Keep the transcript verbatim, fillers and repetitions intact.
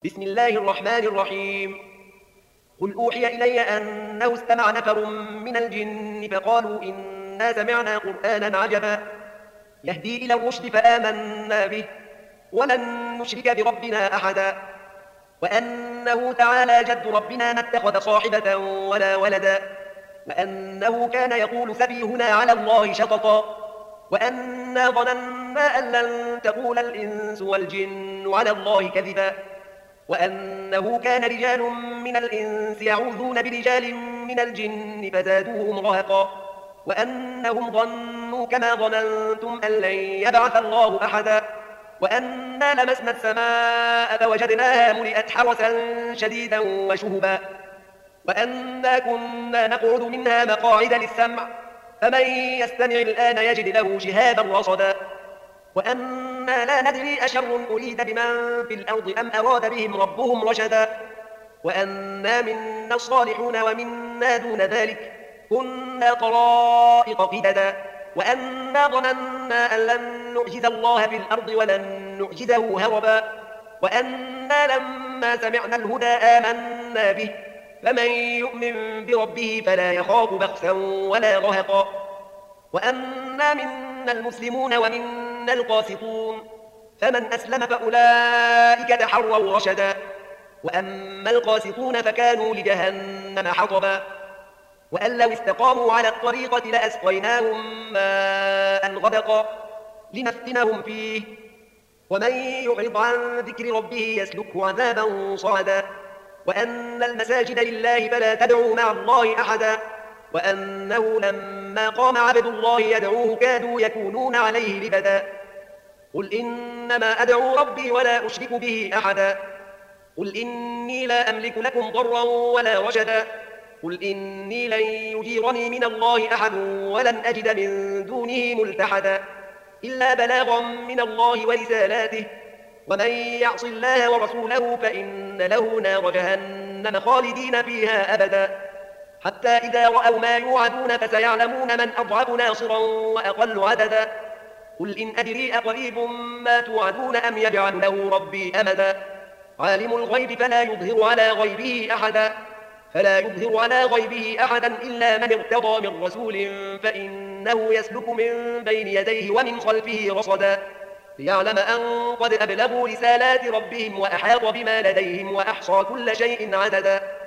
بسم الله الرحمن الرحيم. قل أوحي إلي أنه استمع نفر من الجن فقالوا إنا سمعنا قرآنا عجبا يهدي إلى الرشد فآمنا به ولن نشرك بربنا أحدا وأنه تعالى جد ربنا ما اتخذ صاحبة ولا ولدا وأنه كان يقول سفيهنا على الله شططا وأنا ظننا أن لن تقول الإنس والجن على الله كذبا وأنه كان رجال من الإنس يعوذون برجال من الجن فزادوهم رهقا وأنهم ظنوا كما ظننتم أن لن يبعث الله أحدا وأنا لمسنا السماء فوجدناها ملئت حرسا شديدا وشهبا وأنا كنا نقعد منها مقاعد للسمع فمن يستمع الآن يجد له شهابا رصدا وأنا لا ندري أشر أريد بمن في الأرض أم أراد بهم ربهم رشدا وأنا منا الصالحون ومنا دون ذلك كنا طرائق قددا وأنا ظننا أن لن نعجز الله في الأرض ولن نعجزه هربا وأنا لما سمعنا الهدى آمنا به فمن يؤمن بربه فلا يخاف بخسا ولا رهقا وأنا منا المسلمون ومنا القاسطون فمن أسلم فأولئك تحروا رشدا وأما القاسطون فكانوا لجهنم حطبا وأن لو استقاموا على الطريقة لأسقيناهم ماء غدقا لنفتنهم فيه ومن يعرض عن ذكر ربه يسلكه عذابا صعدا وأن المساجد لله فلا تدعوا مع الله أحدا وأنه لما قام عبد الله يدعوه كادوا يكونون عليه لبدا قل إنما أدعو ربي ولا أشرك به أحدا قل إني لا أملك لكم ضرا ولا رشدا قل إني لن يجيرني من الله أحد ولن أجد من دونه ملتحدا إلا بلاغا من الله ورسالاته ومن يعص الله ورسوله فإن له نار جهنم خالدين فيها أبدا حتى إذا رأوا ما يوعدون فسيعلمون من أضعف ناصرا وأقل عددا قل إن أدري أقريب ما توعدون أم يجعل له ربي أمدا عالم الغيب فلا يظهر على غيبه أحدا فلا يظهر على غيبه أحدا إلا من ارتضى من رسول فإنه يسلك من بين يديه ومن خلفه رصدا ليعلم أن قد أبلغوا رسالات ربهم وأحاط بما لديهم وأحصى كل شيء عددا